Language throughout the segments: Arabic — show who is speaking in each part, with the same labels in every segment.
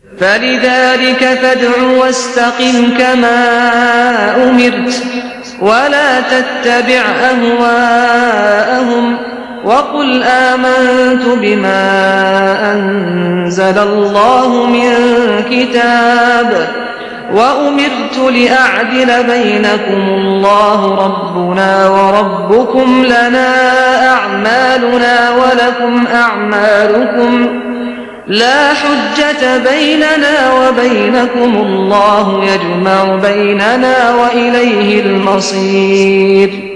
Speaker 1: فلذلك فادع واستقم كما أمرت ولا تتبع أهواءهم وقل آمنت بما أنزل الله من كتاب وأمرت لأعدل بينكم الله ربنا وربكم لنا أعمالنا ولكم أعمالكم لا حجة بيننا وبينكم الله يجمع بيننا وإليه المصير.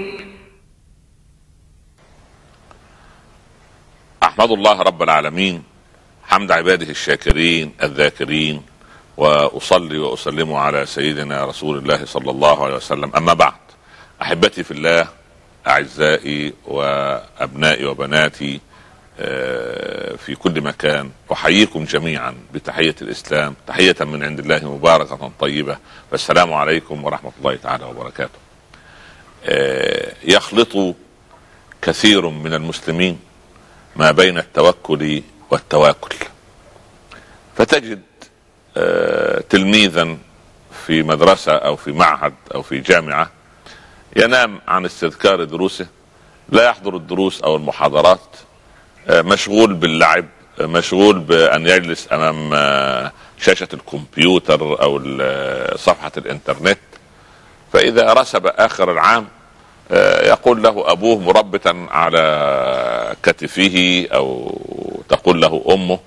Speaker 2: أحمد الله رب العالمين حمد عباده الشاكرين الذاكرين، وأصلي وأسلم على سيدنا رسول الله صلى الله عليه وسلم. أما بعد، أحبتي في الله، أعزائي وأبنائي وبناتي في كل مكان، أحييكم جميعا بتحية الإسلام، تحية من عند الله مباركة طيبة، والسلام عليكم ورحمة الله تعالى وبركاته. يخلط كثير من المسلمين ما بين التوكل والتواكل، فتجد تلميذا في مدرسة أو في معهد أو في جامعة ينام عن استذكار دروسه، لا يحضر الدروس أو المحاضرات، مشغول باللعب، مشغول بأن يجلس أمام شاشة الكمبيوتر أو صفحة الإنترنت. فإذا رسب آخر العام يقول له أبوه مربتا على كتفه أو تقول له أمه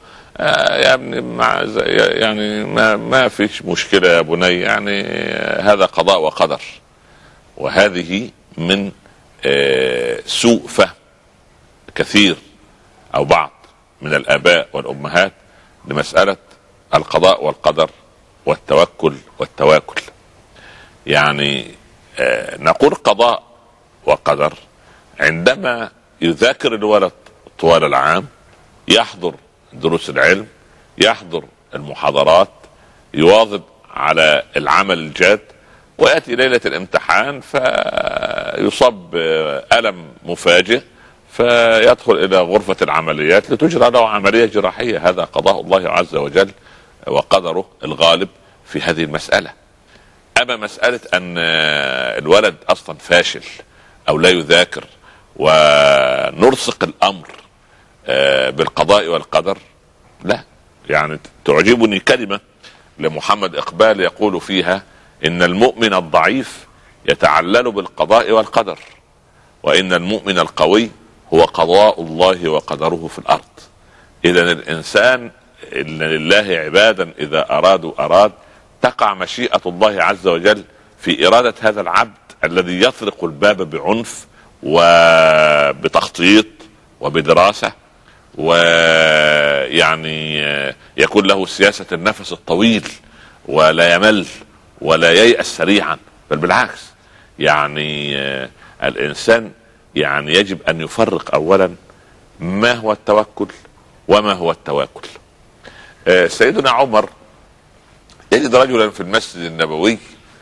Speaker 2: يعني ما فيش مشكلة يا بني، يعني هذا قضاء وقدر. وهذه من سوء فهم كثير أو بعض من الآباء والأمهات لمسألة القضاء والقدر والتوكل والتواكل. يعني نقول قضاء وقدر عندما يذاكر الولد طوال العام، يحضر دروس العلم، يحضر المحاضرات، يواظب على العمل الجاد، ويأتي ليلة الامتحان فيصاب ألم مفاجئ فيدخل إلى غرفة العمليات لتجرى له عملية جراحية. هذا قضاء الله عز وجل وقدره الغالب في هذه المسألة. أما مسألة أن الولد أصلا فاشل أو لا يذاكر ونرسق الأمر بالقضاء والقدر، لا. يعني تعجبني كلمة لمحمد إقبال يقول فيها إن المؤمن الضعيف يتعلل بالقضاء والقدر، وإن المؤمن القوي هو قضاء الله وقدره في الأرض. إذن الإنسان إن لله عبادا إذا أراد تقع مشيئة الله عز وجل في إرادة هذا العبد الذي يطرق الباب بعنف وبتخطيط وبدراسة، ويعني يكون له سياسة النفس الطويل ولا يمل ولا ييأس سريعا، بل بالعكس. يعني الإنسان يعني يجب أن يفرق أولا ما هو التوكل وما هو التواكل. سيدنا عمر يجد رجلا في المسجد النبوي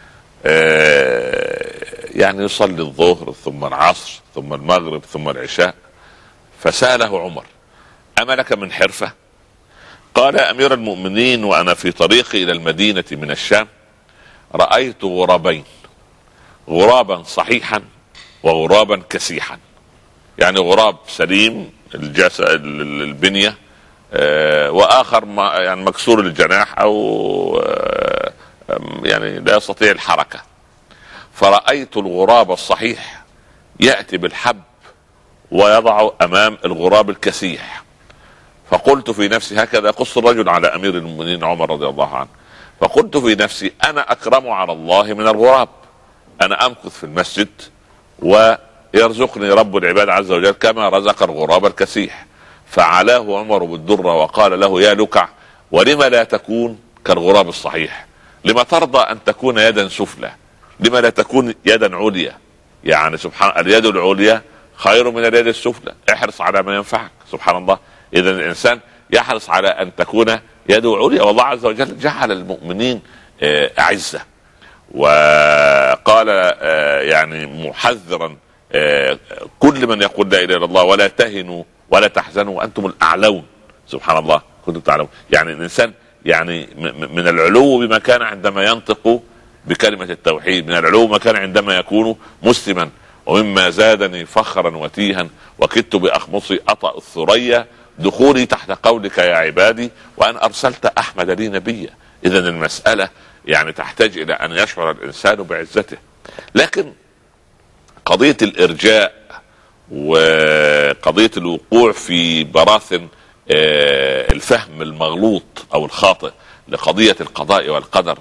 Speaker 2: يعني يصلي الظهر ثم العصر ثم المغرب ثم العشاء، فسأله عمر: أما لك من حرفة؟ قال: يا أمير المؤمنين، وأنا في طريقي إلى المدينة من الشام رأيت غرابين، غرابا صحيحا وغرابا كسيحا. يعني غراب سليم البنية وآخر يعني مكسور الجناح أو يعني لا يستطيع الحركة. فرأيت الغراب الصحيح يأتي بالحب ويضع أمام الغراب الكسيح، فقلت في نفسي، هكذا يقص الرجل على أمير المؤمنين عمر رضي الله عنه، فقلت في نفسي: أنا أكرم على الله من الغراب، أنا أمكث في المسجد ويرزقني رب العباد عز وجل كما رزق الغراب الكسيح. فعلاه عمر بالدرة وقال له: يا لكع، ولما لا تكون كالغراب الصحيح؟ لما ترضى أن تكون يدا سفلى؟ لما لا تكون يدا عليا؟ يعني سبحان، اليد العليا خير من اليد السفلى. احرص على ما ينفعك. سبحان الله. إذا الإنسان يحرص على أن تكون يده عليا، والله عز وجل جعل المؤمنين أعزة. وقال يعني محذرا كل من يقول لا إله إلا الله: ولا تهنوا ولا تحزنوا وأنتم الأعلون. سبحان الله، كنتم تعلمون. يعني الإنسان يعني من العلو بما كان عندما ينطق بكلمة التوحيد، من العلو ما كان عندما يكون مسلما. ومما زادني فخرا وتيها وكدت بأخمصي أطأ الثريا دخولي تحت قولك يا عبادي وأن أرسلت أحمد لي نبيا. إذن المسألة يعني تحتاج إلى أن يشعر الإنسان بعزته. لكن قضية الإرجاء وقضية الوقوع في براثن الفهم المغلوط أو الخاطئ لقضية القضاء والقدر،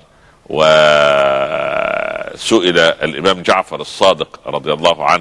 Speaker 2: وسئل الإمام جعفر الصادق رضي الله عنه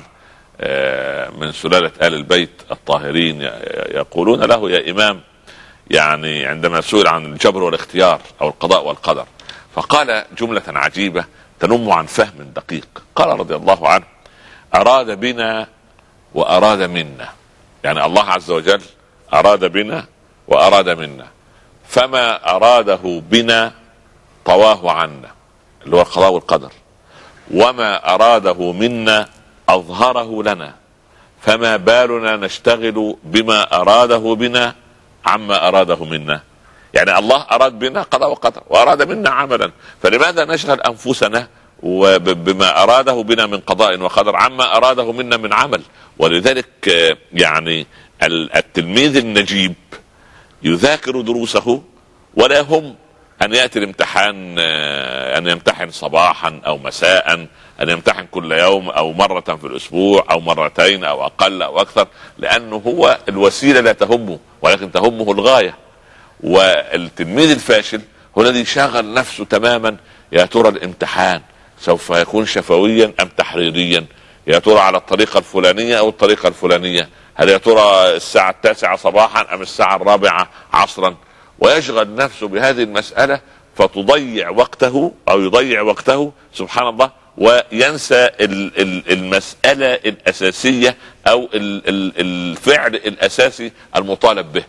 Speaker 2: من سلالة آل البيت الطاهرين يقولون له يا إمام، يعني عندما سئل عن الجبر والاختيار أو القضاء والقدر فقال جملة عجيبة تنم عن فهم دقيق. قال رضي الله عنه: أراد بنا وأراد منا، يعني الله عز وجل أراد بنا وأراد منا، فما أراده بنا طواه عنا اللي هو القضاء والقدر، وما أراده منا أظهره لنا، فما بالنا نشتغل بما أراده بنا عما أراده منا. يعني الله أراد بنا قضاء وقدر وأراد منا عملا، فلماذا نشغل أنفسنا بما أراده بنا من قضاء وقدر عما أراده منا من عمل؟ ولذلك يعني التلميذ النجيب يذاكر دروسه ولا يهم أن يأتي الامتحان، أن يمتحن صباحا أو مساء، أن يمتحن كل يوم أو مرة في الأسبوع أو مرتين أو أقل أو أكثر، لأنه هو الوسيلة لا تهمه ولكن تهمه الغاية. والتلميذ الفاشل هو الذي شاغل نفسه تماما: يا ترى الامتحان سوف يكون شفويا أم تحريريا؟ يا ترى على الطريقة الفلانية أو الطريقة الفلانية؟ هل يا ترى الساعة 9 صباحا أم الساعة 4 عصرا؟ ويشغل نفسه بهذه المسألة فتضيع وقته أو يضيع وقته سبحان الله، وينسى المسألة الأساسية أو الفعل الأساسي المطالب به.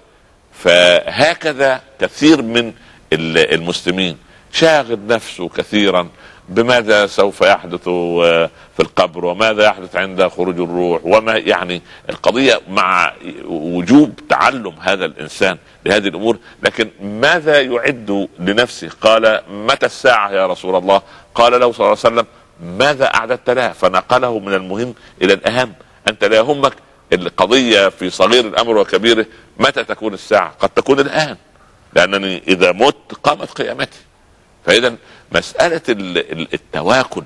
Speaker 2: فهكذا كثير من المسلمين شاغل نفسه كثيرا بماذا سوف يحدث في القبر وماذا يحدث عند خروج الروح، وما يعني القضية مع وجوب تعلم هذا الإنسان لهذه الأمور. لكن ماذا يعد لنفسه؟ قال: متى الساعة يا رسول الله؟ قال له صلى الله عليه وسلم: ماذا أعددت لها؟ فنقله من المهم إلى الأهم. أنت لا يهمك القضية في صغير الأمر وكبيره متى تكون الساعة، قد تكون الآن، لأنني إذا مت قامت قيامتي. فإذا مسألة التواكل،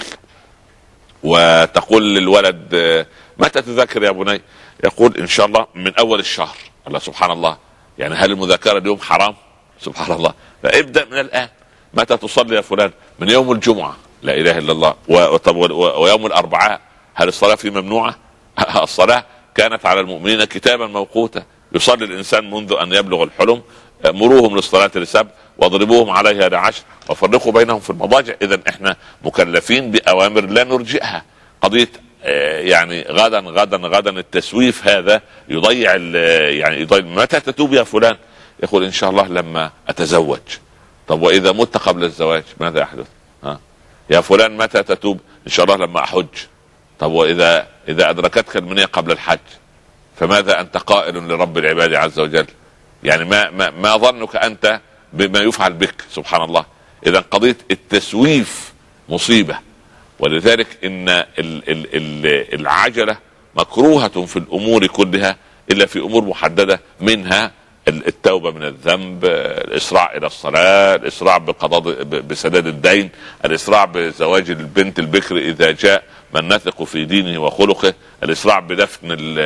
Speaker 2: وتقول للولد: متى تذاكر يا بني؟ يقول: إن شاء الله من أول الشهر. الله سبحان الله، يعني هل المذاكرة اليوم حرام؟ سبحان الله. فابدأ من الآن. متى تصلي يا فلان؟ من يوم الجمعة. لا إله إلا الله. ويوم الأربعاء هل الصلاة فيه ممنوعة؟ الصلاة كانت على المؤمنين كتابا موقوتا، يصلي الإنسان منذ أن يبلغ الحلم. مروهم للصلاة ل7 واضربوهم عليها ل10 وفرقوا بينهم في المضاجع. إذا احنا مكلفين بأوامر لا نرجئها. قضية يعني غدا التسويف هذا يضيع متى تتوب يا فلان؟ يقول: إن شاء الله لما أتزوج. طب وإذا مت قبل الزواج ماذا يحدث؟ يا فلان متى تتوب؟ إن شاء الله لما أحج. طب وإذا أدركتك المنية قبل الحج فماذا أنت قائل لرب العباد عز وجل؟ يعني ما ظنك أنت بما يفعل بك؟ سبحان الله. إذا قضية التسويف مصيبة. ولذلك إن العجلة مكروهة في الأمور كلها إلا في أمور محددة، منها التوبة من الذنب، الإسراع إلى الصلاة، الإسراع بسداد الدين، الإسراع بزواج البنت البكر إذا جاء من نثق في دينه وخلقه، الإسراع بدفن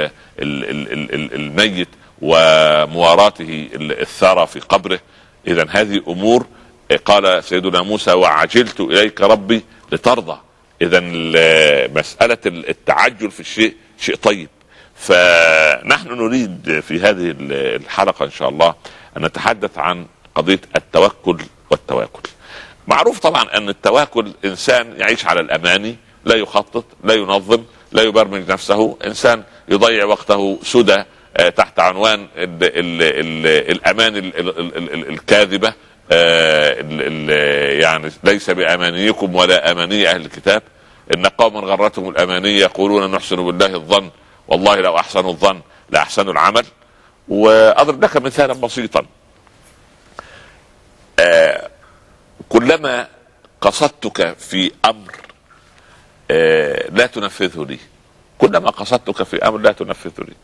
Speaker 2: الميت ومواراته الثرى في قبره. إذن هذه أمور قال سيدنا موسى: وعجلت إليك ربي لترضى. إذن مسألة التعجل في الشيء شيء طيب. فنحن نريد في هذه الحلقة إن شاء الله أن نتحدث عن قضية التوكل والتواكل. معروف طبعا أن التواكل إنسان يعيش على الأماني، لا يخطط، لا ينظم، لا يبرمج نفسه، إنسان يضيع وقته سدى تحت عنوان الأمان الكاذبة، يعني ليس بأمانيكم ولا أماني أهل الكتاب، إن قوما غرتهم الأماني يقولون نحسن بالله الظن والله لو أحسنوا الظن لأحسنوا العمل. وأضرب لك مثالا بسيطا: كلما قصدتك في امر لا تنفذه لي، كلما قصدتك في امر لا تنفذه لي،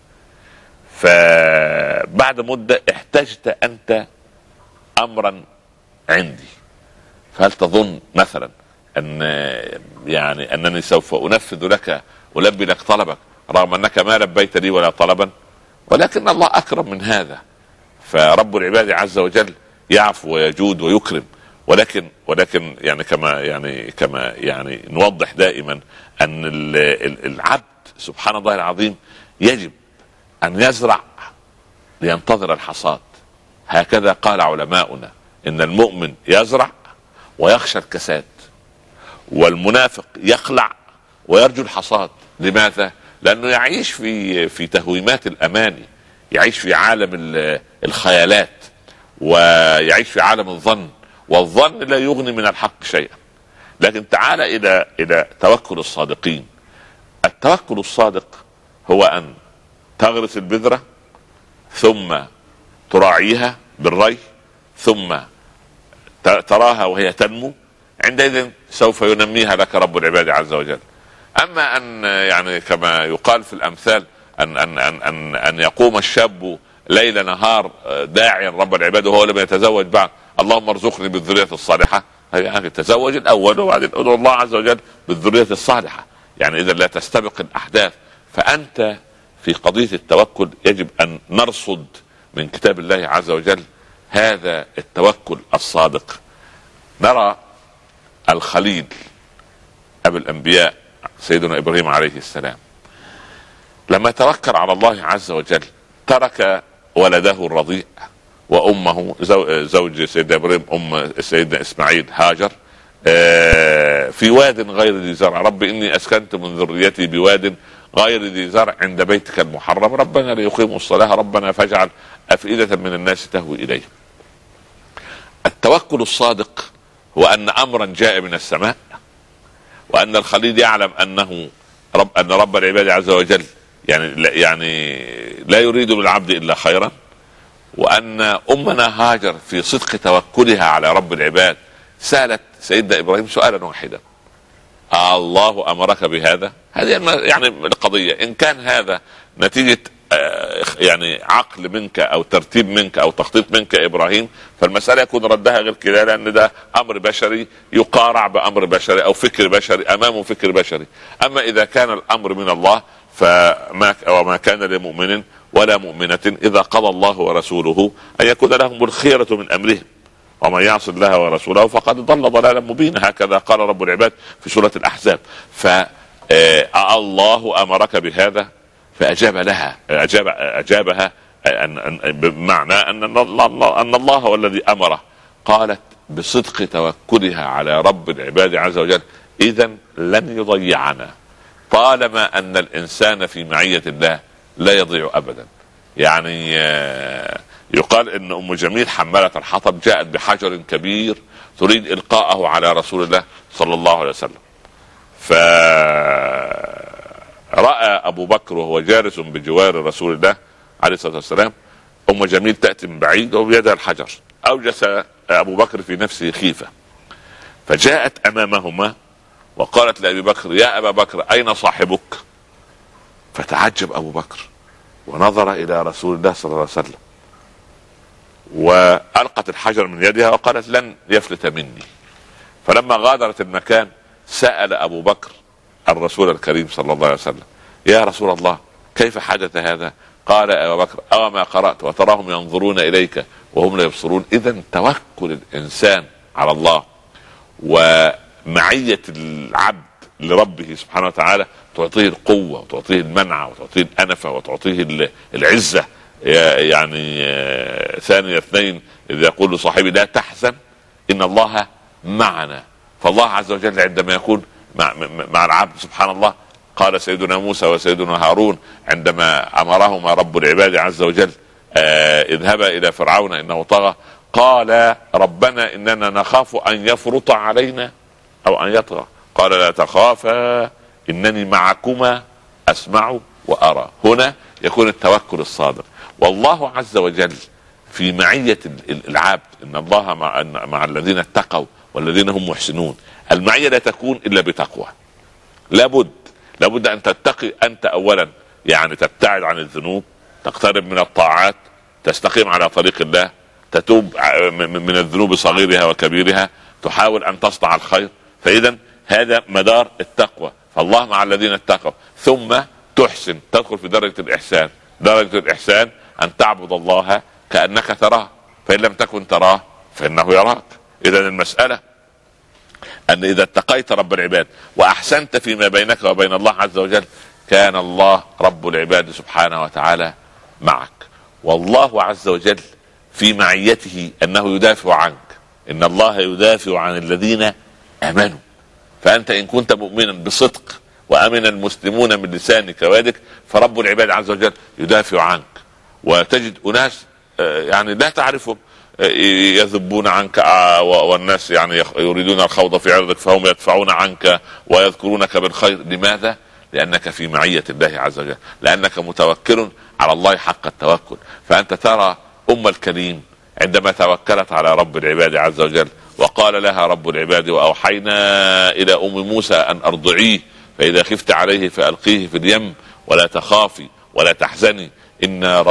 Speaker 2: فبعد مدة احتجت انت امرا عندي، فهل تظن مثلا ان يعني انني سوف انفذ لك البي لك طلبك رغم انك ما لبيت لي ولا طلبا؟ ولكن الله اكرم من هذا، فرب العباد عز وجل يعفو ويجود ويكرم، ولكن كما نوضح دائما ان العبد سبحان الله العظيم يجب ان يزرع لينتظر الحصاد. هكذا قال علماؤنا ان المؤمن يزرع ويخشى الكساد، والمنافق يخلع ويرجو الحصاد. لماذا؟ لانه يعيش في تهويمات الاماني، يعيش في عالم الخيالات، ويعيش في عالم الظن، والظن لا يغني من الحق شيئا. لكن تعال الى توكل الصادقين. التوكل الصادق هو ان تغرس البذرة ثم تراعيها بالري ثم تراها وهي تنمو، عندئذ سوف ينميها لك رب العباد عز وجل. اما ان يعني كما يقال في الامثال ان يقوم الشاب ليل نهار داعيا رب العباد وهو لم يتزوج بعد، اللهم ارزقني بالذرية الصالحة، يعني تزوج الاول وبعدين ادعو الله عز وجل بالذرية الصالحة. يعني اذا لا تستبق الاحداث. فانت في قضية التوكل يجب ان نرصد من كتاب الله عز وجل هذا التوكل الصادق. نرى الخليل ابو الانبياء سيدنا ابراهيم عليه السلام لما توكل على الله عز وجل ترك ولده الرضيع وامه زوج سيدنا ابراهيم ام سيدنا اسماعيل هاجر في واد غير ذي زرع، رب اني اسكنت من ذريتي بواد غير ذي زرع عند بيتك المحرم ربنا ليقيموا الصلاة ربنا فاجعل افئدة من الناس تهوي اليه. التوكل الصادق هو ان امرا جاء من السماء، وان الخليل يعلم ان رب العباد عز وجل يعني لا يريد للعبد الا خيرا، وان امنا هاجر في صدق توكلها على رب العباد سالت سيدنا ابراهيم سؤالا واحدا: الله امرك بهذا؟ هذه يعني القضية ان كان هذا نتيجة يعني عقل منك او ترتيب منك او تخطيط منك ابراهيم، فالمسألة يكون ردها غير كده، لان ده امر بشري يقارع بامر بشري او فكر بشري امامه فكر بشري. اما اذا كان الامر من الله وما كان لمؤمن ولا مؤمنة اذا قضى الله ورسوله ان يكون لهم الخيرة من امرهم ومن يعص الله ورسوله فقد ضل ضلالا مبينا. هكذا قال رب العباد في سورة الاحزاب. الله امرك بهذا؟ فاجابها بمعنى ان الله هو الذي امره. قالت بصدق توكلها على رب العباد عز وجل: اذا لن يضيعنا، طالما ان الانسان في معية الله لا يضيع ابدا. يعني يقال ان ام جميل حمالة الحطب جاءت بحجر كبير تريد القاءه على رسول الله صلى الله عليه وسلم، فرأى ابو بكر وهو جالس بجوار رسول الله عليه الصلاة والسلام ام جميل تأتي من بعيد وبيدها الحجر. اوجس ابو بكر في نفسه خيفة، فجاءت امامهما وقالت لابي بكر: يا ابا بكر اين صاحبك؟ فتعجب ابو بكر ونظر الى رسول الله صلى الله عليه وسلم والقت الحجر من يدها وقالت: لن يفلت مني. فلما غادرت المكان سأل ابو بكر الرسول الكريم صلى الله عليه وسلم: يا رسول الله كيف حدث هذا؟ قال يا ابو بكر: او ما قرأت وتراهم ينظرون اليك وهم لا يبصرون؟ اذا توكل الانسان على الله ومعية العبد لربه سبحانه وتعالى تعطيه القوة وتعطيه المنعة وتعطيه الأنفة وتعطيه العزة. يعني ثاني اثنين إذا يقول لصاحبي لا تحزن إن الله معنا. فالله عز وجل عندما يكون مع العبد سبحان الله، قال سيدنا موسى وسيدنا هارون عندما أمرهما رب العباد عز وجل اذهبا إلى فرعون إنه طغى، قال ربنا إننا نخاف أن يفرط علينا أو أن يطغى. قال لا تخافا إنني معكما أسمع وأرى. هنا يكون التوكل الصادق. والله عز وجل في معية العبد، ان الله مع الذين اتقوا والذين هم محسنون. المعية لا تكون الا بتقوى. لابد ان تتقي انت اولا، يعني تبتعد عن الذنوب، تقترب من الطاعات، تستقيم على طريق الله، تتوب من الذنوب صغيرها وكبيرها، تحاول ان تصنع الخير. فاذا هذا مدار التقوى، فالله مع الذين اتقوا. ثم تحسن، تدخل في درجة الإحسان. درجة الإحسان أن تعبد الله كأنك تراه، فإن لم تكن تراه فإنه يراك. إذا المسألة أن إذا اتقيت رب العباد وأحسنت فيما بينك وبين الله عز وجل، كان الله رب العباد سبحانه وتعالى معك. والله عز وجل في معيته أنه يدافع عنك، إن الله يدافع عن الذين آمنوا. فأنت إن كنت مؤمنا بصدق وأمن المسلمون من لسانك ويدك، فرب العباد عز وجل يدافع عنك. وتجد أناس يعني لا تعرفهم يذبون عنك، والناس يعني يريدون الخوض في عرضك، فهم يدفعون عنك ويذكرونك بالخير. لماذا؟ لأنك في معية الله عز وجل، لأنك متوكل على الله حق التوكل. فأنت ترى الكريم عندما توكلت على رب العباد عز وجل، وقال لها رب العباد: وأوحينا إلى موسى أن أرضعيه، فإذا خفت عليه فألقيه في اليم ولا تخافي ولا تحزني إنا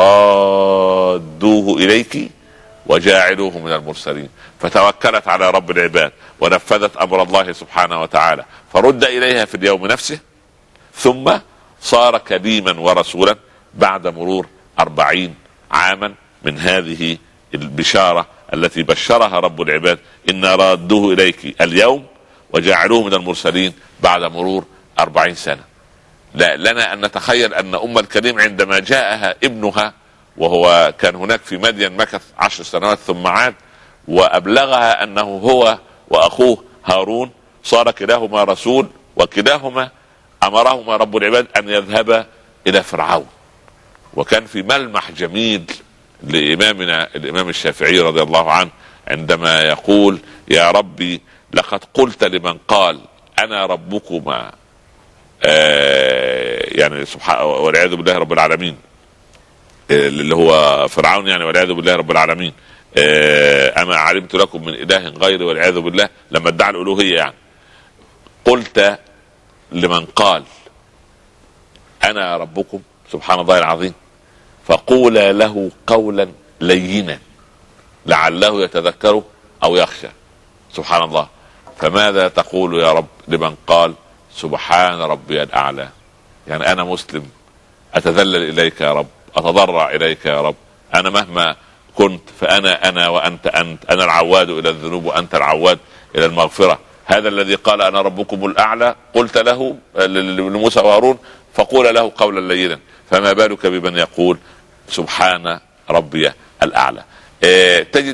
Speaker 2: رادوه إليك وجاعلوه من المرسلين. فتوكلت على رب العباد ونفذت أمر الله سبحانه وتعالى، فرد إليها في اليوم نفسه، ثم صار كليما ورسولا بعد مرور 40 عاما من هذه البشارة التي بشرها رب العباد: إنا رادوه إليك اليوم وجعلوه من المرسلين بعد مرور 40 سنة. لا لنا أن نتخيل أن الكريم عندما جاءها ابنها، وهو كان هناك في مدين مكث 10 سنوات ثم عاد، وأبلغها أنه هو وأخوه هارون صار كلاهما رسول، وكلاهما أمرهما رب العباد أن يذهبا إلى فرعون. وكان في ملمح جميل لإمامنا الإمام الشافعي رضي الله عنه عندما يقول: يا ربي لقد قلت لمن قال أنا ربكما، يعني سبحانه والعياذ بالله رب العالمين، اللي هو فرعون يعني، والعياذ بالله رب العالمين، أما علمت لكم من إله غيري والعياذ بالله، لما ادعى الألوهية يعني. قلت لمن قال أنا ربكم سبحان الله العظيم فقولا له قولا لينا لعله يتذكر أو يخشى. سبحان الله. فماذا تقول يا رب لمن قال سبحان ربي الأعلى؟ يعني أنا مسلم أتذلل إليك يا رب، أتضرع إليك يا رب، أنا مهما كنت فأنا وأنت أنت، أنا العواد إلى الذنوب وأنت العواد إلى المغفرة. هذا الذي قال أنا ربكم الأعلى قلت له لموسى وهارون فقول له قولا لينا، فما بالك بمن يقول سبحان ربي الأعلى. تجد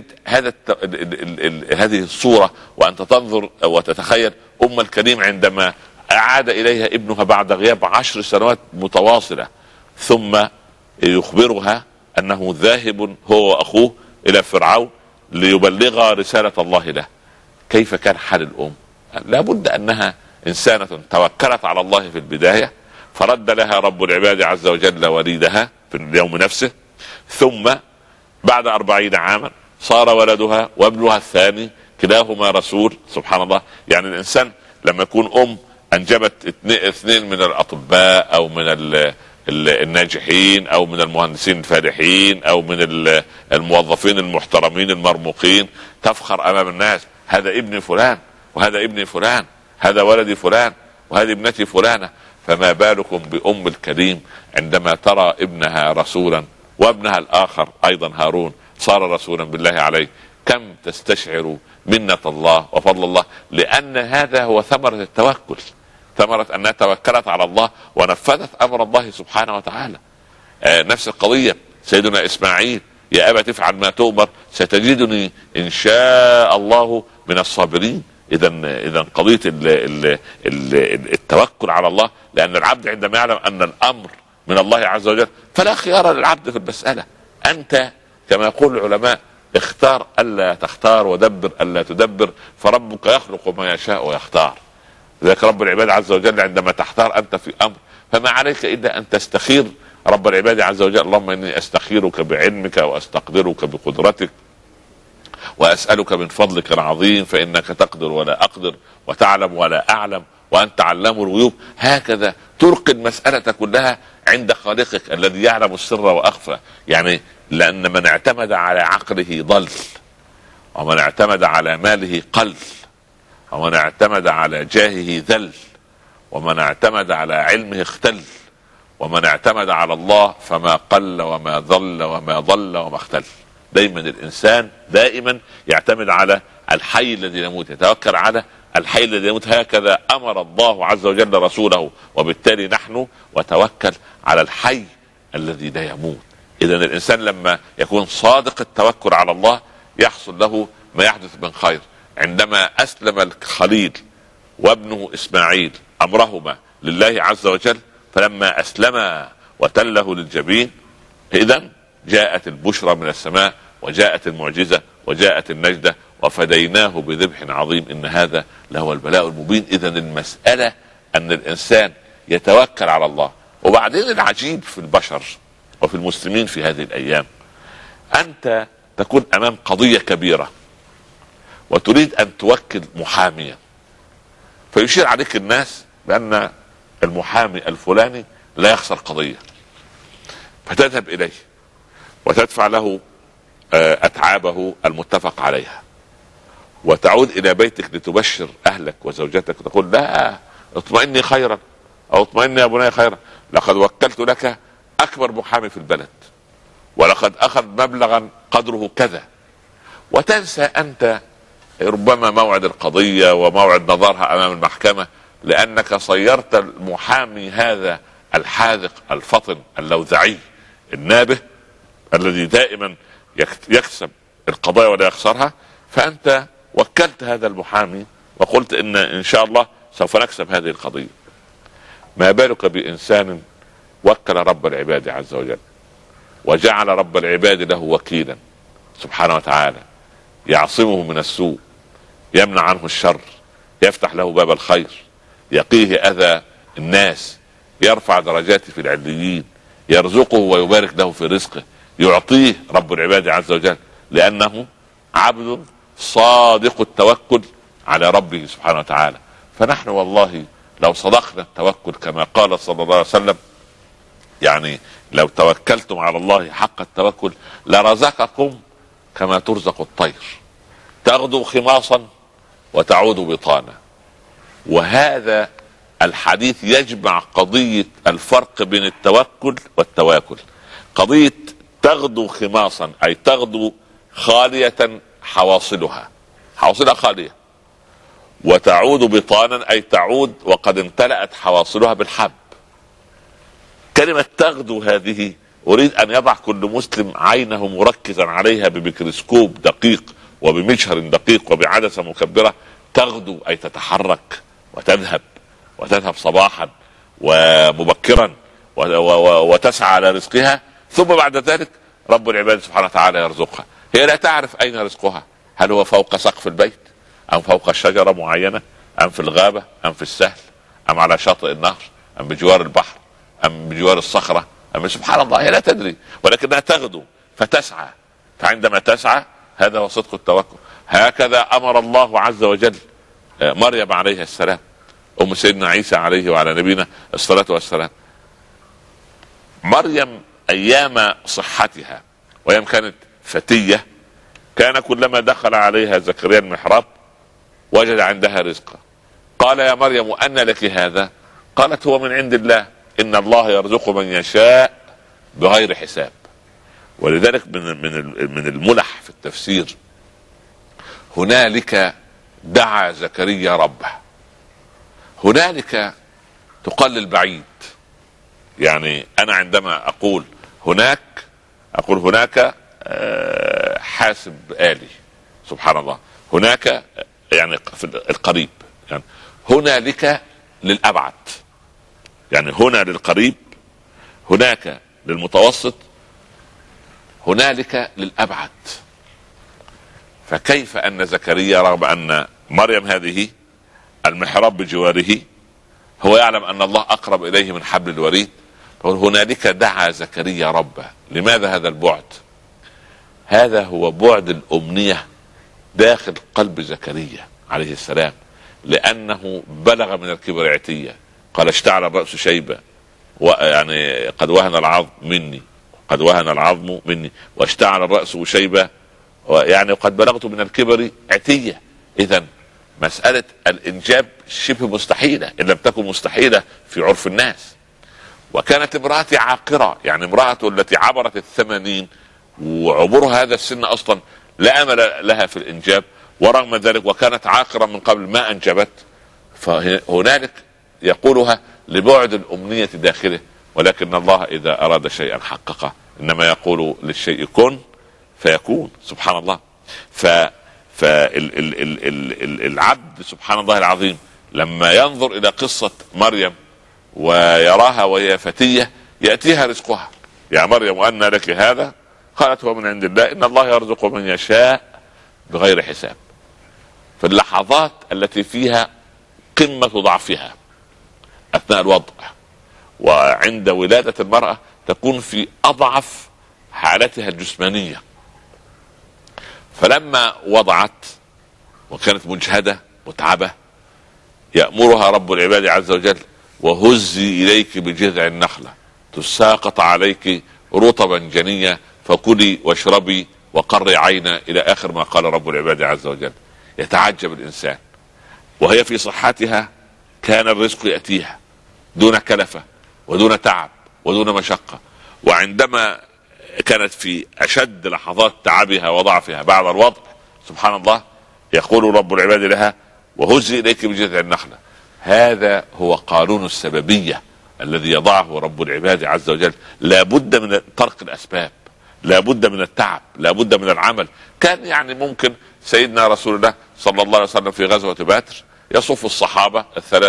Speaker 2: هذه الصورة، وأنت تنظر وتتخيل الكريم عندما أعاد إليها ابنها بعد غياب 10 سنوات متواصلة، ثم يخبرها أنه ذاهب هو وأخوه إلى فرعون ليبلغ رسالة الله له. كيف كان حال الأم؟ لابد أنها إنسانة توكلت على الله في البداية، فرد لها رب العباد عز وجل وليدها في اليوم نفسه، ثم بعد 40 عاما صار ولدها وابنها الثاني كلاهما رسول. سبحان الله. يعني الإنسان لما يكون أنجبت 2 من الأطباء أو من الناجحين أو من المهندسين الفالحين أو من الموظفين المحترمين المرموقين، تفخر أمام الناس: هذا ابن فلان وهذا ابن فلان، هذا ولدي فلان وهذه ابنتي فلانة. فما بالكم بأم الكريم عندما ترى ابنها رسولا وابنها الآخر أيضا هارون صار رسولا بالله عليه؟ كم تستشعر منة الله وفضل الله، لأن هذا هو ثمرة التوكل، ثمرة أنها توكلت على الله ونفذت أمر الله سبحانه وتعالى. نفس القضية سيدنا إسماعيل: يا أبا تفعل ما تؤمر ستجدني إن شاء الله من الصابرين. إذا قضية التوكل على الله، لأن العبد عندما يعلم أن الأمر من الله عز وجل فلا خيار للعبد في المسألة. أنت كما يقول العلماء: اختار ألا تختار ودبر ألا تدبر، فربك يخلق ما يشاء ويختار. لذلك رب العباد عز وجل عندما تحتار أنت في أمر فما عليك إلا أن تستخير رب العباد عز وجل اللهم اني استخيرك بعلمك واستقدرك بقدرتك واسألك من فضلك العظيم فانك تقدر ولا اقدر وتعلم ولا اعلم وانت علام الغيوب. هكذا تلقي المسألة كلها عند خالقك الذي يعلم السر واخفى. يعني لان من اعتمد على عقله ضل، ومن اعتمد على ماله قل، ومن اعتمد على جاهه ذل، ومن اعتمد على علمه اختل، ومن اعتمد على الله فما قل وما ضل وما ضل وما اختل. دايما الانسان دائما يعتمد على الحي الذي يموت، يتوكل على الحي الذي يموت. هكذا امر الله عز وجل رسوله، وبالتالي نحن وتوكل على الحي الذي لا يموت. اذا الانسان لما يكون صادق التوكل على الله يحصل له ما يحدث من خير. عندما اسلم الخليل وابنه اسماعيل امرهما لله عز وجل، فلما اسلما وتله للجبين اذا جاءت البشرى من السماء، وجاءت المعجزة، وجاءت النجدة، وفديناه بذبح عظيم ان هذا لهو البلاء المبين. اذا المسألة ان الانسان يتوكل على الله. وبعدين العجيب في البشر وفي المسلمين في هذه الايام، انت تكون امام قضية كبيرة وتريد ان توكل محاميا، فيشير عليك الناس بان المحامي الفلاني لا يخسر قضية، فتذهب اليه وتدفع له اتعابه المتفق عليها، وتعود الى بيتك لتبشر اهلك وزوجتك وتقول لا اطمئني خيرا، او اطمئني يا بني خيرا، لقد وكلت لك اكبر محامي في البلد ولقد اخذ مبلغا قدره كذا، وتنسى انت ربما موعد القضية وموعد نظرها امام المحكمة، لانك صيرت المحامي هذا الحاذق الفطن اللوذعي النابه الذي دائما يكسب القضايا ولا يخسرها، فانت وكلت هذا المحامي وقلت ان شاء الله سوف نكسب هذه القضية. ما بالك بانسان وكل رب العباد عز وجل وجعل رب العباد له وكيلا سبحانه وتعالى يعصمه من السوء، يمنع عنه الشر، يفتح له باب الخير، يقيه اذى الناس، يرفع درجاته في العليين، يرزقه ويبارك له في رزقه، يعطيه رب العباد عز وجل لانه عبد صادق التوكل على ربه سبحانه وتعالى. فنحن والله لو صدقنا التوكل كما قال صلى الله عليه وسلم، يعني لو توكلتم على الله حق التوكل لرزقكم كما ترزق الطير، تغدو خماصا وتعود بطانا. وهذا الحديث يجمع قضية الفرق بين التوكل والتواكل. قضية تغدو خماصا اي تغدو خالية حواصلها خالية، وتعود بطانا اي تعود وقد امتلأت حواصلها بالحب. كلمة تغدو هذه اريد ان يضع كل مسلم عينه مركزا عليها بميكروسكوب دقيق وبمجهر دقيق وبعدسة مكبرة. تغدو اي تتحرك وتذهب صباحا ومبكرا وتسعى على رزقها، ثم بعد ذلك رب العباد سبحانه وتعالى يرزقها. هي لا تعرف اين رزقها، هل هو فوق سقف البيت ام فوق شجرة معينة ام في الغابة ام في السهل ام على شاطئ النهر ام بجوار البحر ام بجوار الصخرة ام سبحان الله، هي لا تدري، ولكنها تغدو فتسعى. فعندما تسعى هذا هو صدق التوكل. هكذا امر الله عز وجل مريم عليها السلام ام سيدنا عيسى عليه وعلى نبينا الصلاة والسلام. مريم ايام صحتها وايام كانت فتية، كان كلما دخل عليها زكريا المحراب وجد عندها رزقا. قال يا مريم أن لك هذا؟ قالت هو من عند الله، إن الله يرزق من يشاء بغير حساب. ولذلك من الملح في التفسير هنالك دعا زكريا ربه. هنالك تقلل بعيد، يعني أنا عندما أقول هناك حاسب آلي سبحان الله، هناك يعني في القريب، يعني هنالك للأبعد، يعني هنا للقريب، هناك للمتوسط، هنالك للأبعد. فكيف أن زكريا رغم أن مريم هذه المحراب بجواره، هو يعلم أن الله أقرب إليه من حبل الوريد، هنالك دعا زكريا ربه. لماذا هذا البعد؟ هذا هو بعد الأمنية داخل قلب زكريا عليه السلام، لأنه بلغ من الكبر عتية. قال اشتعل الرأس شيبة، يعني قد وهن العظم مني، قد وهن العظم مني واشتعل الرأس شيبة، يعني قد بلغت من الكبر عتية. إذا مسألة الإنجاب شبه مستحيلة إن لم تكن مستحيلة في عرف الناس. وكانت امرأتي عاقرة، يعني امرأته التي عبرت 80 وعبرها هذا السن أصلا لا أمل لها في الإنجاب، ورغم ذلك وكانت عاقرة من قبل ما أنجبت. فهنالك يقولها لبعد الأمنية داخله، ولكن الله إذا أراد شيئا حققه، إنما يقول للشيء كن فيكون. سبحان الله. فالعبد سبحان الله العظيم لما ينظر إلى قصة مريم ويراها وهي فتية يأتيها رزقها. يا مريم أن لك هذا؟ قالت هو من عند الله إن الله يرزق من يشاء بغير حساب. في اللحظات التي فيها قمة ضعفها أثناء الوضع، وعند ولادة المرأة تكون في أضعف حالتها الجسمانية، فلما وضعت وكانت مجهدة متعبة يأمرها رب العباد عز وجل وهزي إليك بجذع النخلة تساقط عليك رطبا جنيا فكلي واشربي وقري عينا، إلى آخر ما قال رب العباد عز وجل. يتعجب الإنسان وهي في صحتها كان الرزق يأتيها دون كلفة ودون تعب ودون مشقة، وعندما كانت في أشد لحظات تعبها وضعفها بعد الوضع سبحان الله يقول رب العباد لها وهزي إليك بجذع النخلة. هذا هو قانون السببية الذي يضعه رب العباد عز وجل. لا بد من ترك الأسباب، لا بد من التعب، لا بد من العمل. كان يعني ممكن سيدنا رسول الله صلى الله عليه وسلم في غزوة بدر يصف الصحابة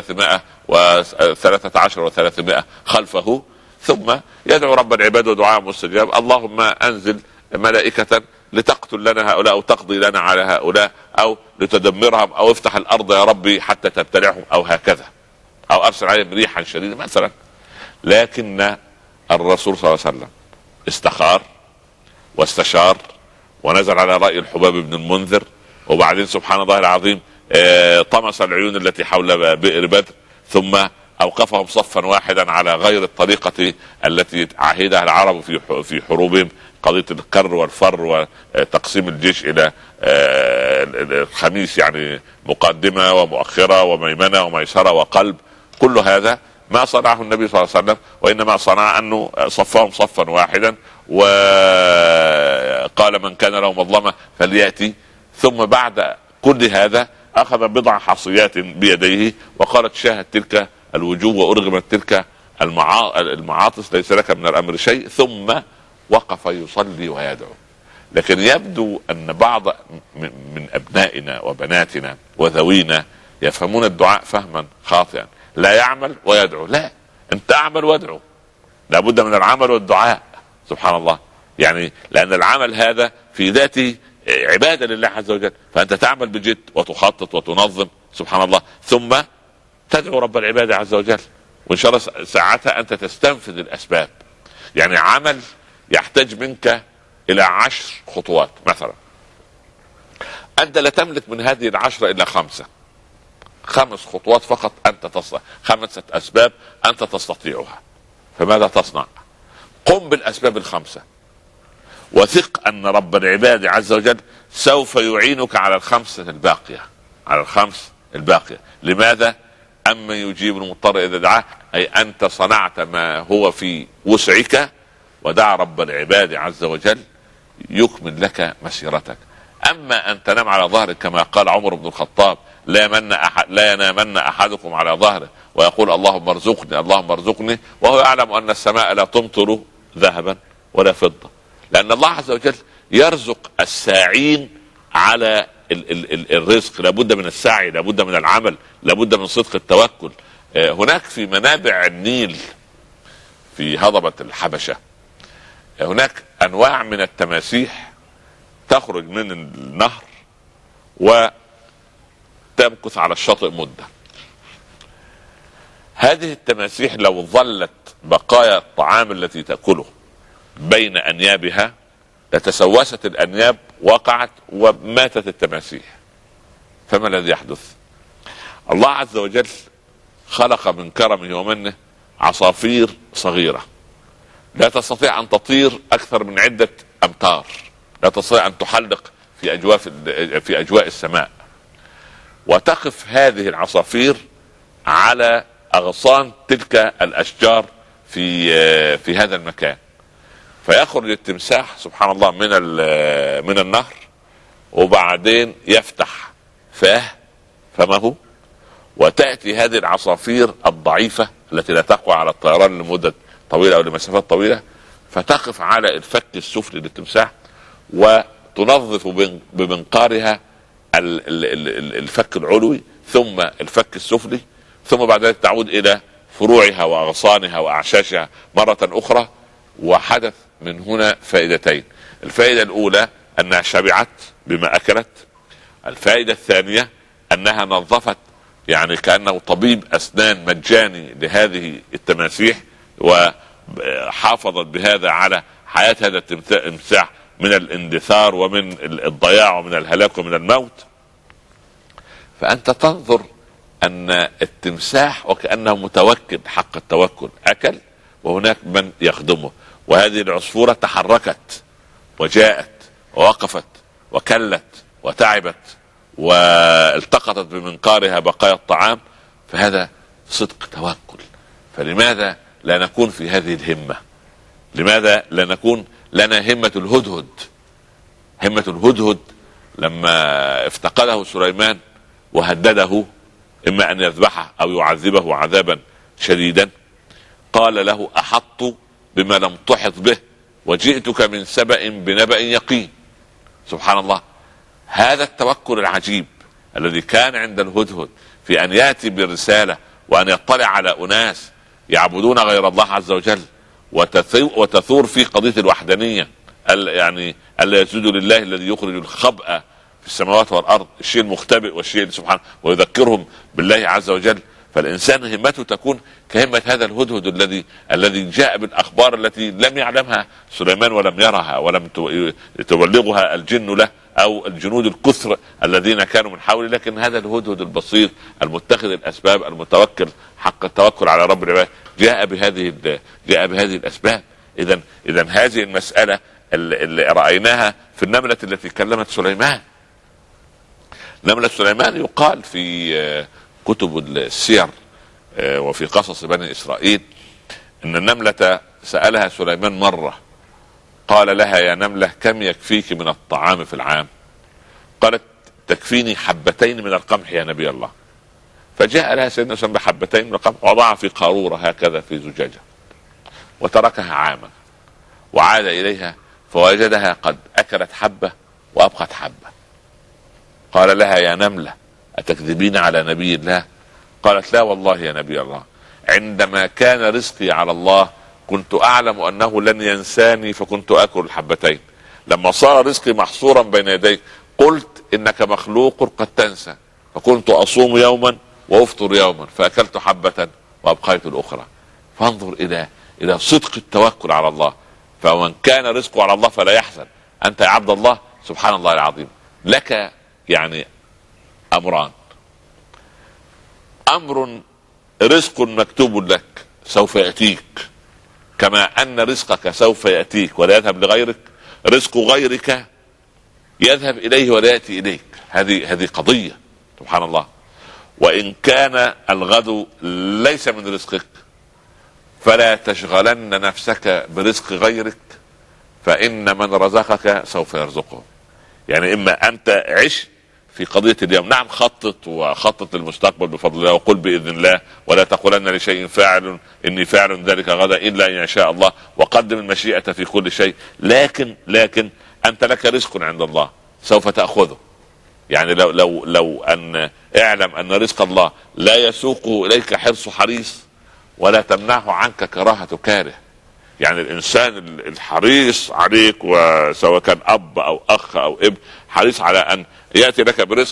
Speaker 2: 313 و300 خلفه، ثم يدعو رب العباد ودعاء مستجاب: اللهم أنزل ملائكة لتقتل لنا هؤلاء أو تقضي لنا على هؤلاء أو لتدمرهم أو افتح الأرض يا ربي حتى تبتلعهم أو هكذا، أو أرسل عليهم ريحا شديدة مثلا. لكن الرسول صلى الله عليه وسلم استخار واستشار ونزل على رأي الحباب بن المنذر، وبعدين سبحان الله العظيم طمس العيون التي حول بئر بدر، ثم أوقفهم صفا واحدا على غير الطريقة التي عهدها العرب في حروبهم، قضية الكر والفر وتقسيم الجيش إلى الخميس، يعني مقدمة ومؤخرة وميمنة وميسرة وقلب. كل هذا ما صنعه النبي صلى الله عليه وسلم، وإنما صنع أنه صفهم صفا واحدا وقال من كان له مظلمة فليأتي. ثم بعد كل هذا أخذ بضع حصيات بيديه وقالت شاهد تلك الوجوه وأرغمت تلك المعاطس ليس لك من الأمر شيء، ثم وقف يصلي ويدعو. لكن يبدو أن بعض من أبنائنا وبناتنا وذوينا يفهمون الدعاء فهما خاطئا، لا يعمل ويدعو. لا، أنت أعمل وادعو، لابد من العمل والدعاء. سبحان الله. يعني لأن العمل هذا في ذاته عبادة لله عز وجل، فأنت تعمل بجد وتخطط وتنظم سبحان الله، ثم تدعو رب العباد عز وجل، وإن شاء الله ساعتها أنت تستنفذ الأسباب. يعني عمل يحتاج منك إلى 10 خطوات مثلا، أنت لا تملك من هذه 10 إلا 5 خطوات فقط أنت تصنع، 5 أسباب أنت تستطيعها. فماذا تصنع؟ قم بالأسباب 5 وثق أن رب العباد عز وجل سوف يعينك على 5 الباقية، على 5 الباقية. لماذا؟ أما يجيب المضطر إذا دعاه، أي أنت صنعت ما هو في وسعك ودع رب العباد عز وجل يكمل لك مسيرتك. أما أن تنام على ظهرك كما قال عمر بن الخطاب: لا ينامن أحدكم على ظهره ويقول اللهم ارزقني اللهم ارزقني، وهو يعلم أن السماء لا تمطر ذهبا ولا فضة. لأن الله عز وجل يرزق الساعين على الرزق. لابد من السعي، لابد من العمل، لابد من صدق التوكل. هناك في منابع النيل في هضبة الحبشة هناك أنواع من التماسيح تخرج من النهر وتمكث على الشاطئ مدة. هذه التماسيح لو ظلت بقايا الطعام التي تأكله بين أنيابها لتسوست الأنياب، وقعت وماتت التماسيح. فما الذي يحدث؟ الله عز وجل خلق من كرمه ومنه عصافير صغيرة لا تستطيع أن تطير أكثر من عدة أمتار، لا تستطيع أن تحلق في أجواء السماء، وتقف هذه العصافير على أغصان تلك الأشجار في هذا المكان، فيخرج التمساح سبحان الله من النهر، وبعدين يفتح فمه، وتأتي هذه العصافير الضعيفة التي لا تقوى على الطيران لمدة طويلة أو لمسافات طويلة، فتقف على الفك السفلي للتمساح وتنظف بمنقارها الفك العلوي ثم الفك السفلي، ثم بعد ذلك تعود إلى فروعها وأغصانها وأعشاشها مرة أخرى. وحدث من هنا فائدتين: الفائدة الأولى أنها شبعت بما أكلت، الفائدة الثانية أنها نظفت، يعني كأنه طبيب أسنان مجاني لهذه التماسيح، وحافظت بهذا على حياة هذا التمساح من الاندثار ومن الضياع ومن الهلاك ومن الموت. فأنت تنظر أن التمساح وكأنه متوكل حق التوكل، أكل وهناك من يخدمه، وهذه العصفورة تحركت وجاءت ووقفت وكلت وتعبت والتقطت بمنقارها بقايا الطعام، فهذا صدق توكل. فلماذا لا نكون في هذه الهمة؟ لماذا لا نكون لنا همة الهدهد؟ همة الهدهد لما افتقده سليمان وهدده إما أن يذبحه أو يعذبه عذابا شديدا، قال له: أحط بما لم تحط به وجئتك من سبأ بنبأ يقين. سبحان الله، هذا التوكل العجيب الذي كان عند الهدهد في أن يأتي بالرسالة وأن يطلع على أناس يعبدون غير الله عز وجل، وتثور في قضية الوحدانية، يعني ألا يسجدوا لله الذي يخرج الخبأ في السماوات والأرض، الشيء المختبئ والشيء سبحانه، ويذكرهم بالله عز وجل. فالإنسان همته تكون كهمة هذا الهدهد الذي جاء بالأخبار التي لم يعلمها سليمان ولم يرها ولم تبلغها الجن له أو الجنود الكثر الذين كانوا من حوله، لكن هذا الهدهد البسيط المتخذ الأسباب المتوكل حق التوكل على رب العباد جاء بهذه الأسباب. إذا هذه المسألة اللي رأيناها في النملة التي كلمت سليمان. نملة سليمان يقال في كتب السير وفي قصص بني إسرائيل إن النملة سألها سليمان مرة، قال لها: يا نملة كم يكفيك من الطعام في العام؟ قالت: تكفيني حبتين من القمح يا نبي الله. فجاء لها سيدنا سليمان بحبتين من القمح، وضعها في قارورة هكذا في زجاجة، وتركها عاما، وعاد إليها فوجدها قد أكلت حبة وأبقت حبة. قال لها: يا نملة أتكذبين على نبي الله؟ قالت: لا والله يا نبي الله، عندما كان رزقي على الله كنت أعلم أنه لن ينساني فكنت أكل الحبتين، لما صار رزقي محصورا بين يديك قلت إنك مخلوق قد تنسى، فكنت أصوم يوما وأفطر يوما، فأكلت حبة وأبقيت الأخرى. فانظر إلى صدق التوكل على الله. فمن كان رزقه على الله فلا يحزن. أنت يا عبد الله سبحان الله العظيم لك يعني أمران: أمر رزق مكتوب لك سوف يأتيك، كما أن رزقك سوف يأتيك ولا يذهب لغيرك، رزق غيرك يذهب إليه ولا يأتي إليك. هذه قضية سبحان الله. وإن كان الغد ليس من رزقك فلا تشغلن نفسك برزق غيرك، فإن من رزقك سوف يرزقه. يعني إما أنت عش في قضية اليوم، نعم خطط للمستقبل بفضل الله، وقل بإذن الله ولا تقولن لشيء فاعل إني فاعل ذلك غدا إلا إن يشاء الله، وقدم المشيئة في كل شيء. لكن أنت لك رزق عند الله سوف تأخذه. يعني لو أن اعلم أن رزق الله لا يسوقه إليك حرص حريص ولا تمنعه عنك كراهة كاره. يعني الإنسان الحريص عليك، وسواء كان أب أو أخ أو ابن، حريص على أن يأتي لك برزق،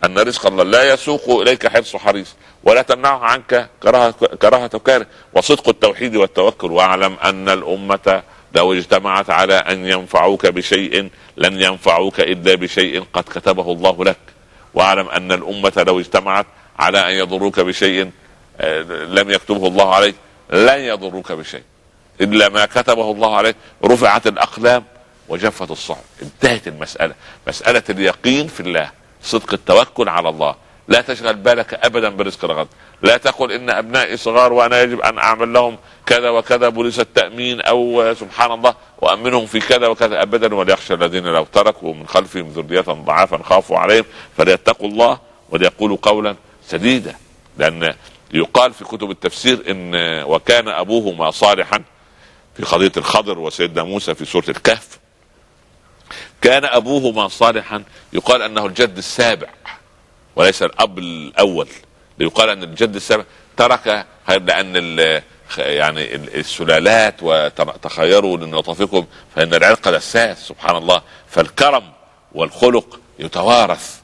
Speaker 2: ان رزق الله لا يسوق اليك حرص حريص ولا تمنعه عنك كراهة كاره، وصدق التوحيد والتوكل. واعلم ان الامة لو اجتمعت على ان ينفعوك بشيء لن ينفعوك الا بشيء قد كتبه الله لك. واعلم ان الامة لو اجتمعت على ان يضروك بشيء لم يكتبه الله عليك لن يضروك بشيء الا ما كتبه الله عليك. رفعت الاقلام وجفت الصحف. انتهت المسألة، مسألة اليقين في الله، صدق التوكل على الله. لا تشغل بالك ابدا برزق الغد. لا تقل ان ابنائي صغار وانا يجب ان اعمل لهم كذا وكذا بوليس التأمين او سبحان الله وامنهم في كذا وكذا ابدا. وليخشى الذين لو تركوا من خلفهم ذرية ضعافا خافوا عليهم فليتقوا الله وليقولوا قولا سديدا. لان يقال في كتب التفسير ان وكان ابوهما صالحا في قضية الخضر وسيدنا موسى في سورة الكهف. كان ابوهما صالحا، يقال انه الجد السابع وليس الاب الاول. يقال ان الجد السابع ترك، لان يعني السلالات وتخيروا لنطفكم فان العرق دساس سبحان الله. فالكرم والخلق يتوارث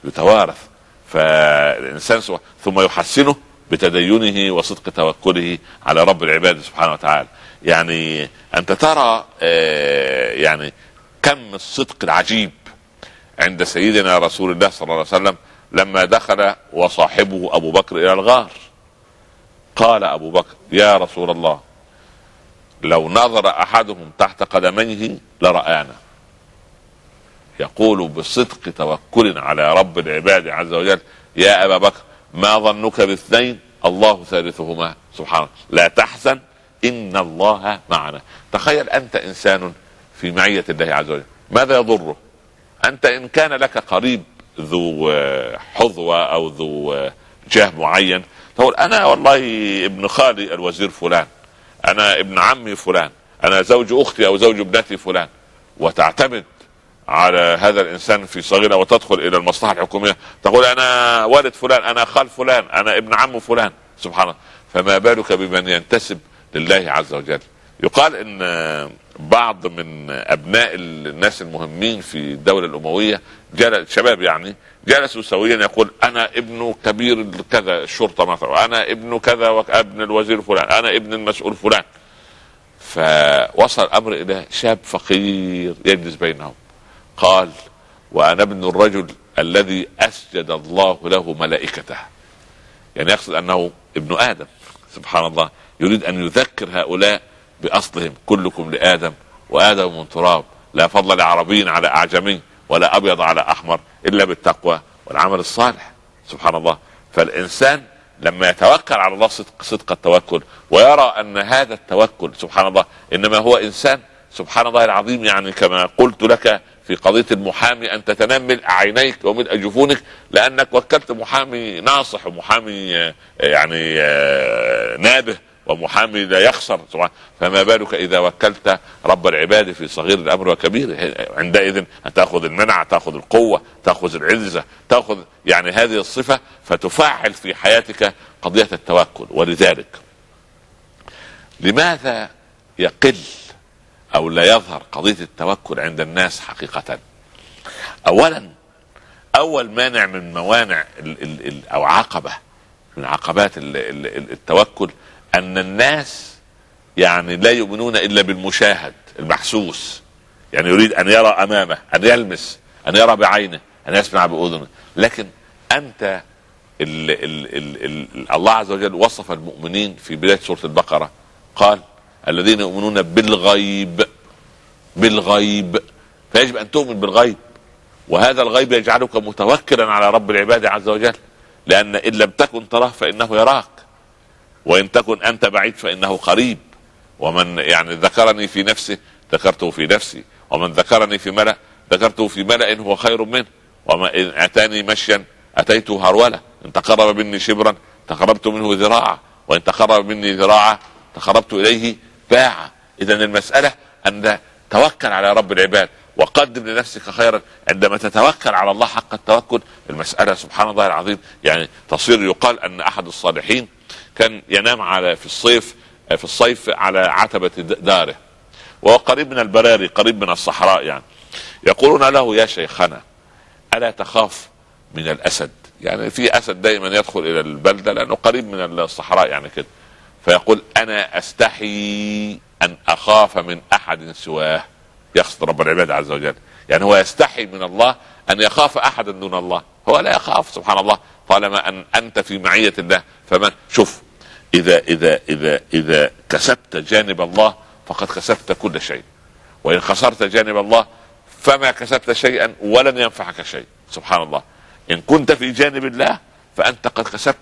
Speaker 2: فالانسان ثم يحسنه بتدينه وصدق توكله على رب العباد سبحانه وتعالى. يعني انت ترى يعني كم الصدق العجيب عند سيدنا رسول الله صلى الله عليه وسلم لما دخل وصاحبه ابو بكر الى الغار. قال ابو بكر يا رسول الله لو نظر احدهم تحت قدميه لرآنا. يقول بصدق توكل على رب العباد عز وجل يا ابا بكر ما ظنك باثنين الله ثالثهما سبحانه لا تحزن ان الله معنا. تخيل انت انسان في معية الله عز وجل، ماذا يضره؟ انت ان كان لك قريب ذو حظوة او ذو جاه معين تقول انا والله ابن خالي الوزير فلان، انا ابن عمي فلان، انا زوج اختي او زوج ابنتي فلان، وتعتمد على هذا الانسان في صغيرة وتدخل الى المصلحة الحكومية تقول انا والد فلان، انا خال فلان، انا ابن عم فلان سبحان الله. فما بالك بمن ينتسب لله عز وجل. يقال ان بعض من ابناء الناس المهمين في الدولة الاموية شباب يعني جلسوا سويا يقول انا ابن كبير كذا الشرطة مثلا، انا ابن كذا وابن الوزير فلان، انا ابن المسؤول فلان. فوصل الامر الى شاب فقير يجلس بينهم قال وانا ابن الرجل الذي اسجد الله له ملائكته. يعني يقصد انه ابن ادم سبحان الله، يريد ان يذكر هؤلاء باصلهم كلكم لادم وادم من تراب لا فضل لعربي على اعجمي ولا ابيض على احمر الا بالتقوى والعمل الصالح سبحان الله. فالانسان لما يتوكل على الله صدق التوكل ويرى ان هذا التوكل سبحان الله انما هو انسان سبحان الله العظيم. يعني كما قلت لك في قضية المحامي أن تتنام ملء عينيك وملء جفونك لأنك وكلت محامي ناصح ومحامي يعني نابه ومحامي لا يخسر سبحان. فما بالك إذا وكلت رب العباد في صغير الأمر وكبير؟ عندئذ أن تأخذ المنع، تأخذ القوة، تأخذ العزة، تأخذ يعني هذه الصفة فتفعل في حياتك قضية التوكل. ولذلك لماذا يقل او لا يظهر قضية التوكل عند الناس حقيقة؟ اولا اول مانع من موانع او عقبة من عقبات التوكل ان الناس يعني لا يؤمنون الا بالمشاهد المحسوس. يعني يريد ان يرى امامه، ان يلمس، ان يرى بعينه، ان يسمع باذنه. لكن انت الله عز وجل وصف المؤمنين في بداية سورة البقرة قال الذين يؤمنون بالغيب. فيجب ان تؤمن بالغيب، وهذا الغيب يجعلك متوكلا على رب العباد عز وجل. لان ان لم تكن تراه فانه يراك، وان تكن انت بعيد فانه قريب. ومن يعني ذكرني في نفسه ذكرته في نفسي، ومن ذكرني في ملأ ذكرته في ملأ هو خير منه، وما ان اتاني مشيا اتيته هرولة، ان تقرب مني شبرا تقربت منه ذراعا، وان تقرب مني ذراعا تقربت اليه باعا. اذا المسألة ان توكل على رب العباد وقدم لنفسك خيرا. عندما تتوكل على الله حق التوكل المسألة سبحان الله العظيم يعني تصير. يقال ان احد الصالحين كان ينام على في الصيف على عتبة داره، وهو قريب من البراري، قريب من الصحراء. يعني يقولون له يا شيخنا ألا تخاف من الاسد. يعني في اسد دائما يدخل الى البلده لانه قريب من الصحراء يعني كده، فيقول انا استحي ان اخاف من احد سواه. يقصد رب العباد عز وجل، يعني هو يستحي من الله ان يخاف احدا دون الله، هو لا يخاف سبحان الله طالما ان انت في معية الله. فمن شوف اذا كسبت جانب الله فقد كسبت كل شيء، وان خسرت جانب الله فما كسبت شيئا ولن ينفعك شيء سبحان الله. ان كنت في جانب الله فانت قد كسبت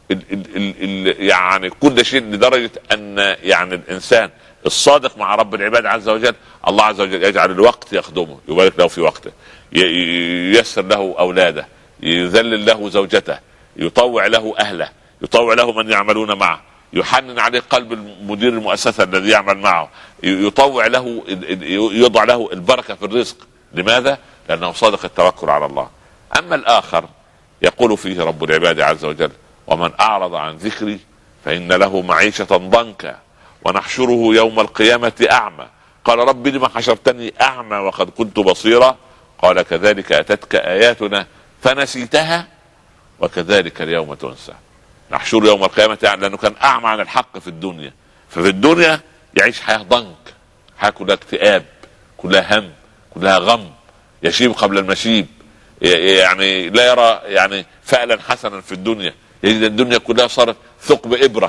Speaker 2: يعني كل شيء، لدرجة ان يعني الانسان الصادق مع رب العباد عز وجل الله عز وجل يجعل الوقت يخدمه، يبارك له في وقته، ييسر له اولاده، يذلل له زوجته، يطوع له اهله، يطوع له من يعملون معه، يحنن عليه قلب المدير المؤسسة الذي يعمل معه، يطوع له، يضع له البركة في الرزق. لماذا؟ لأنه صادق التوكل على الله. أما الآخر يقول فيه رب العباد عز وجل ومن أعرض عن ذكري فإن له معيشة ضنكا ونحشره يوم القيامة أعمى قال رب لما حشرتني أعمى وقد كنت بصيرا قال كذلك أتتك آياتنا فنسيتها وكذلك اليوم تنسى. نحشره يوم القيامة لأنه كان أعمى عن الحق في الدنيا، ففي الدنيا يعيش حياة ضنك، حياة كلها اكتئاب، كلها هم، كلها غم، يشيب قبل المشيب، يعني لا يرى يعني فعلا حسنا في الدنيا، يجد الدنيا كلها صارت ثقب إبرة.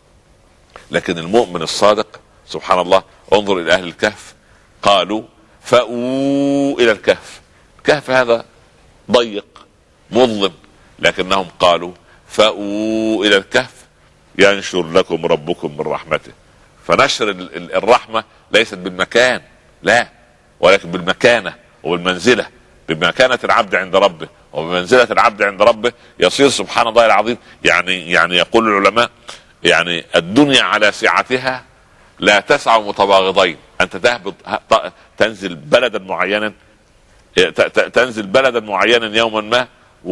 Speaker 2: لكن المؤمن الصادق سبحان الله انظر إلى أهل الكهف قالوا فأووا إلى الكهف. الكهف هذا ضيق مظلم، لكنهم قالوا فأووا إلى الكهف ينشر لكم ربكم من رحمته. فنشر الرحمة ليست بالمكان لا، ولكن بالمكانة وبالمنزلة، بمكانة العبد عند ربه وبمنزلة العبد عند ربه يصير سبحان الله العظيم. يعني يقول العلماء يعني الدنيا على سعتها لا تسع متباغضين. أنت تهبط تنزل بلدا معينا، تنزل بلدا معينا يوما ما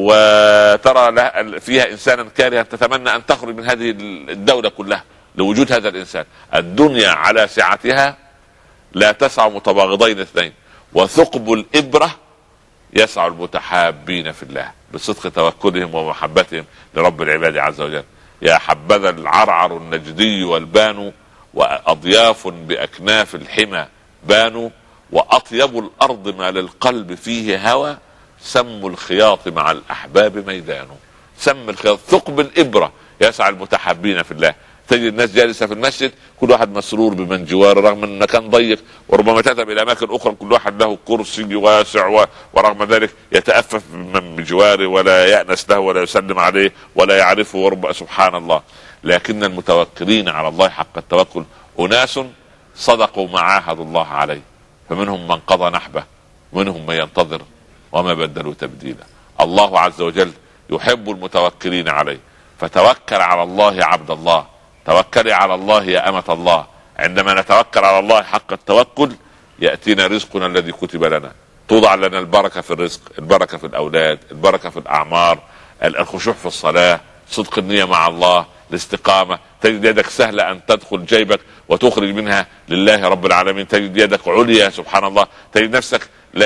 Speaker 2: وترى فيها إنسانا كارها تتمنى أن تخرج من هذه الدولة كلها لوجود هذا الإنسان. الدنيا على سعتها لا تسع متباغضين اثنين، وثقب الإبرة يسع المتحابين في الله بصدق توكلهم ومحبتهم لرب العباد عز وجل. يا حبذا العرعر النجدي والبان وأضياف بأكناف الحمى بانوا وأطيب الأرض ما للقلب فيه هوى سم الخياط مع الأحباب ميدان. سم الخياط ثقب الإبرة يسعى المتحابين في الله. تجد الناس جالسة في المسجد كل واحد مسرور بمن جواره رغم ان كان ضيق، وربما تذهب الى اماكن اخرى كل واحد له كرسي واسع ورغم ذلك يتأفف من بجواره ولا يأنس له ولا يسلم عليه ولا يعرفه سبحان الله. لكن المتوكلين على الله حق التوكل أناس صدقوا ما عاهدوا الله عليه، فمنهم من قضى نحبه ومنهم من ينتظر وما بدلوا تبديلا. الله عز وجل يحب المتوكلين عليه، فتوكل على الله عبد الله، توكلي على الله يا أمة الله. عندما نتوكل على الله حق التوكل يأتينا رزقنا الذي كتب لنا، توضع لنا البركة في الرزق، البركة في الأولاد، البركة في الأعمار، الخشوع في الصلاة، صدق النية مع الله، الاستقامة. تجد يدك سهلة أن تدخل جيبك وتخرج منها لله رب العالمين، تجد يدك عليا سبحان الله، تجد نفسك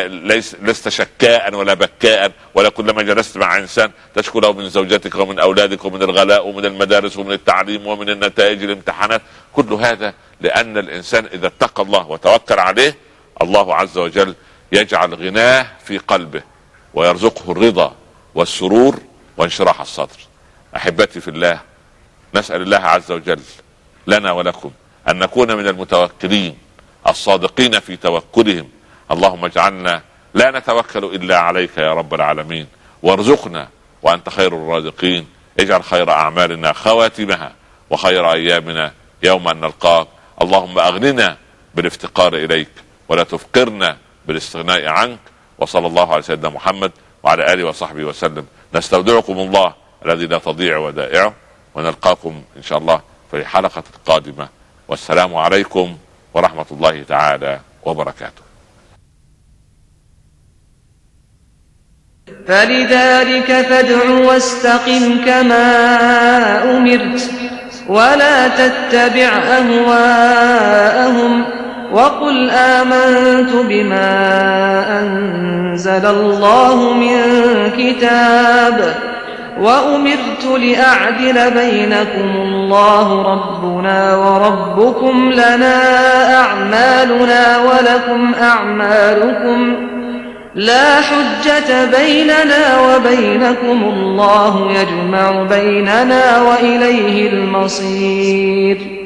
Speaker 2: لست شكاء ولا بكاء، ولا كلما جلست مع إنسان تشكو له من زوجتك ومن أولادك ومن الغلاء ومن المدارس ومن التعليم ومن النتائج الامتحانات. كل هذا لأن الإنسان إذا اتقى الله وتوكل عليه الله عز وجل يجعل غناه في قلبه ويرزقه الرضا والسرور وانشراح الصدر. أحبتي في الله، نسأل الله عز وجل لنا ولكم أن نكون من المتوكلين الصادقين في توكلهم. اللهم اجعلنا لا نتوكل إلا عليك يا رب العالمين، وارزقنا وأنت خير الرازقين. اجعل خير أعمالنا خواتمها وخير أيامنا يوم أن نلقاك. اللهم أغننا بالافتقار إليك ولا تفقرنا بالاستغناء عنك. وصلى الله على سيدنا محمد وعلى آله وصحبه وسلم. نستودعكم الله الذي لا تضيع ودائعه، ونلقاكم إن شاء الله في الحلقة القادمة، والسلام عليكم ورحمة الله تعالى وبركاته.
Speaker 1: فلذلك فادع واستقم كما أمرت ولا تتبع أهواءهم وقل آمنت بما أنزل الله من كتاب وأمرت لأعدل بينكم الله ربنا وربكم لنا أعمالنا ولكم أعمالكم لا حجة بيننا وبينكم الله يجمع بيننا وإليه المصير.